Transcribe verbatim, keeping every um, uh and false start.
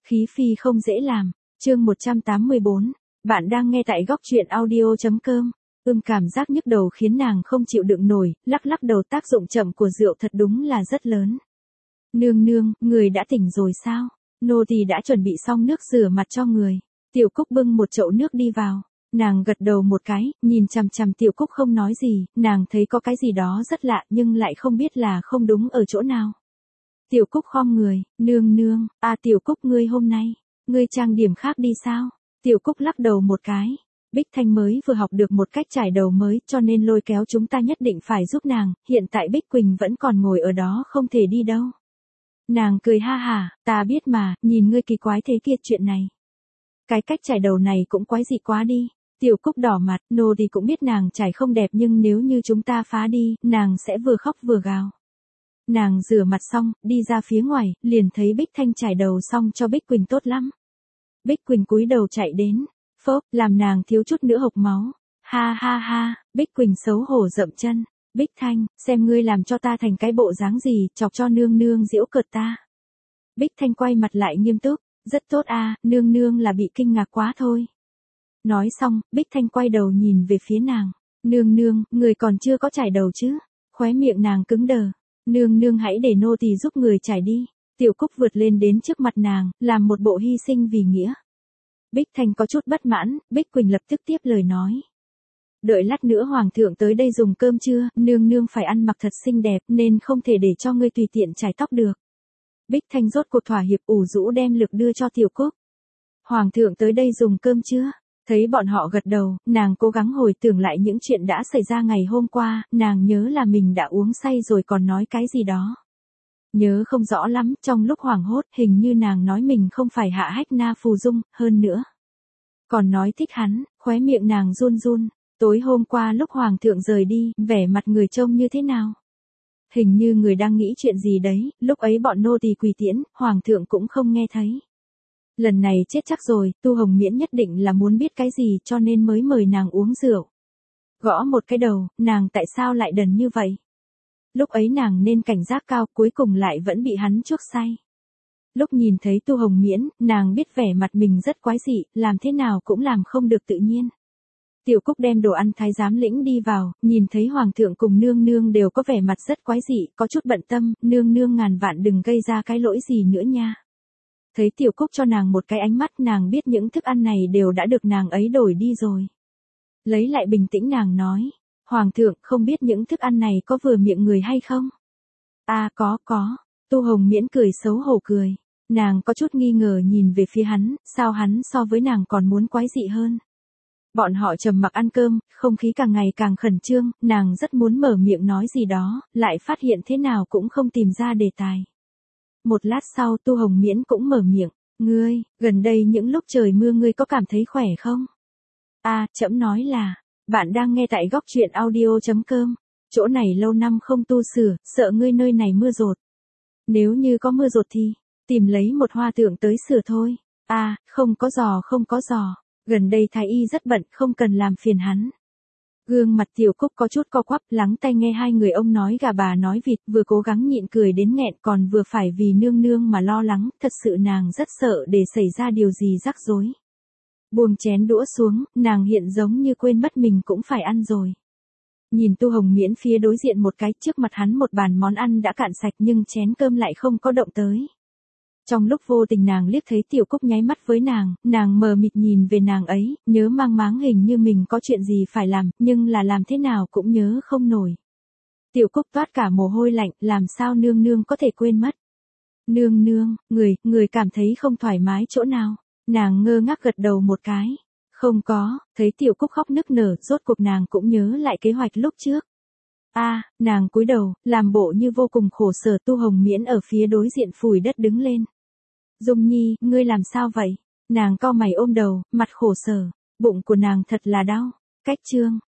Khí phi không dễ làm. Chương một trăm tám mươi bốn. Bạn đang nghe tại góc truyện audio chấm com. Ưm cảm giác nhức đầu khiến nàng không chịu đựng nổi, lắc lắc đầu, tác dụng chậm của rượu thật đúng là rất lớn. Nương nương, người đã tỉnh rồi sao? Nô tỳ đã chuẩn bị xong nước rửa mặt cho người. Tiểu Cúc bưng một chậu nước đi vào. Nàng gật đầu một cái, nhìn chằm chằm Tiểu Cúc không nói gì, nàng thấy có cái gì đó rất lạ nhưng lại không biết là không đúng ở chỗ nào. Tiểu Cúc khom người, nương nương, à Tiểu Cúc ngươi hôm nay, ngươi trang điểm khác đi sao? Tiểu Cúc lắc đầu một cái. Bích Thanh mới vừa học được một cách chải đầu mới cho nên lôi kéo chúng ta nhất định phải giúp nàng, hiện tại Bích Quỳnh vẫn còn ngồi ở đó không thể đi đâu. Nàng cười ha hả, ta biết mà, nhìn ngươi kỳ quái thế kia chuyện này. Cái cách chải đầu này cũng quái dị quá đi. Tiểu Cúc đỏ mặt, nô thì cũng biết nàng chải không đẹp nhưng nếu như chúng ta phá đi, nàng sẽ vừa khóc vừa gào. Nàng rửa mặt xong, đi ra phía ngoài, liền thấy Bích Thanh chải đầu xong cho Bích Quỳnh tốt lắm. Bích Quỳnh cúi đầu chạy đến, phốp, làm nàng thiếu chút nữa hộc máu. Ha ha ha, Bích Quỳnh xấu hổ dậm chân. Bích Thanh, xem ngươi làm cho ta thành cái bộ dáng gì, chọc cho nương nương giễu cợt ta. Bích Thanh quay mặt lại nghiêm túc, rất tốt a, nương nương là bị kinh ngạc quá thôi. Nói xong, Bích Thanh quay đầu nhìn về phía nàng. Nương nương, người còn chưa có chải đầu chứ? Khóe miệng nàng cứng đờ. Nương nương hãy để nô tỳ giúp người chải đi. Tiểu Cúc vượt lên đến trước mặt nàng, làm một bộ hy sinh vì nghĩa. Bích Thanh có chút bất mãn, Bích Quỳnh lập tức tiếp lời nói. Đợi lát nữa hoàng thượng tới đây dùng cơm trưa, nương nương phải ăn mặc thật xinh đẹp nên không thể để cho ngươi tùy tiện chải tóc được. Bích Thanh rốt cuộc thỏa hiệp, ủ rũ đem lực đưa cho Tiểu Cúc. Hoàng thượng tới đây dùng cơm trưa. Thấy bọn họ gật đầu, nàng cố gắng hồi tưởng lại những chuyện đã xảy ra ngày hôm qua, nàng nhớ là mình đã uống say rồi còn nói cái gì đó. Nhớ không rõ lắm, trong lúc hoảng hốt, hình như nàng nói mình không phải Hạ Hách Na phù dung, hơn nữa. Còn nói thích hắn, khóe miệng nàng run run. Tối hôm qua lúc hoàng thượng rời đi, vẻ mặt người trông như thế nào? Hình như người đang nghĩ chuyện gì đấy, lúc ấy bọn nô tỳ quỳ tiễn, hoàng thượng cũng không nghe thấy. Lần này chết chắc rồi, Tu Hồng Miễn nhất định là muốn biết cái gì cho nên mới mời nàng uống rượu. Gõ một cái đầu, nàng tại sao lại đần như vậy? Lúc ấy nàng nên cảnh giác cao, cuối cùng lại vẫn bị hắn chuốc say. Lúc nhìn thấy Tu Hồng Miễn, nàng biết vẻ mặt mình rất quái dị, làm thế nào cũng làm không được tự nhiên. Tiểu Cúc đem đồ ăn thái giám lĩnh đi vào, nhìn thấy hoàng thượng cùng nương nương đều có vẻ mặt rất quái dị, có chút bận tâm, nương nương ngàn vạn đừng gây ra cái lỗi gì nữa nha. Thấy Tiểu Cúc cho nàng một cái ánh mắt, nàng biết những thức ăn này đều đã được nàng ấy đổi đi rồi. Lấy lại bình tĩnh nàng nói, hoàng thượng không biết những thức ăn này có vừa miệng người hay không? À có có, Tu Hồng Miễn cười xấu hổ cười, nàng có chút nghi ngờ nhìn về phía hắn, sao hắn so với nàng còn muốn quái dị hơn. Bọn họ trầm mặc ăn cơm, không khí càng ngày càng khẩn trương, nàng rất muốn mở miệng nói gì đó, lại phát hiện thế nào cũng không tìm ra đề tài. Một lát sau Tu Hồng Miễn cũng mở miệng, ngươi, gần đây những lúc trời mưa ngươi có cảm thấy khỏe không? À, trẫm nói là, bạn đang nghe tại góc truyện audio chấm com, chỗ này lâu năm không tu sửa, sợ ngươi nơi này mưa dột. Nếu như có mưa dột thì, tìm lấy một hoa tượng tới sửa thôi. À, không có giò không có giò, gần đây thái y rất bận không cần làm phiền hắn. Gương mặt Tiểu Cúc có chút co quắp, lắng tai nghe hai người ông nói gà bà nói vịt, vừa cố gắng nhịn cười đến nghẹn còn vừa phải vì nương nương mà lo lắng, thật sự nàng rất sợ để xảy ra điều gì rắc rối. Buông chén đũa xuống, nàng hiện giống như quên mất mình cũng phải ăn rồi. Nhìn Tu Hồng Miễn phía đối diện một cái, trước mặt hắn một bàn món ăn đã cạn sạch nhưng chén cơm lại không có động tới. Trong lúc vô tình nàng liếc thấy Tiểu Cúc nháy mắt với nàng, nàng mờ mịt nhìn về nàng ấy, nhớ mang máng hình như mình có chuyện gì phải làm, nhưng là làm thế nào cũng nhớ không nổi. Tiểu Cúc toát cả mồ hôi lạnh, làm sao nương nương có thể quên mất. Nương nương, người, người cảm thấy không thoải mái chỗ nào, nàng ngơ ngác gật đầu một cái. Không có, thấy Tiểu Cúc khóc nức nở, rốt cuộc nàng cũng nhớ lại kế hoạch lúc trước. A, à, nàng cúi đầu, làm bộ như vô cùng khổ sở. Tu Hồng Miễn ở phía đối diện phủi đất đứng lên. Dung Nhi, ngươi làm sao vậy? Nàng cau mày ôm đầu, mặt khổ sở, bụng của nàng thật là đau. Cách chương,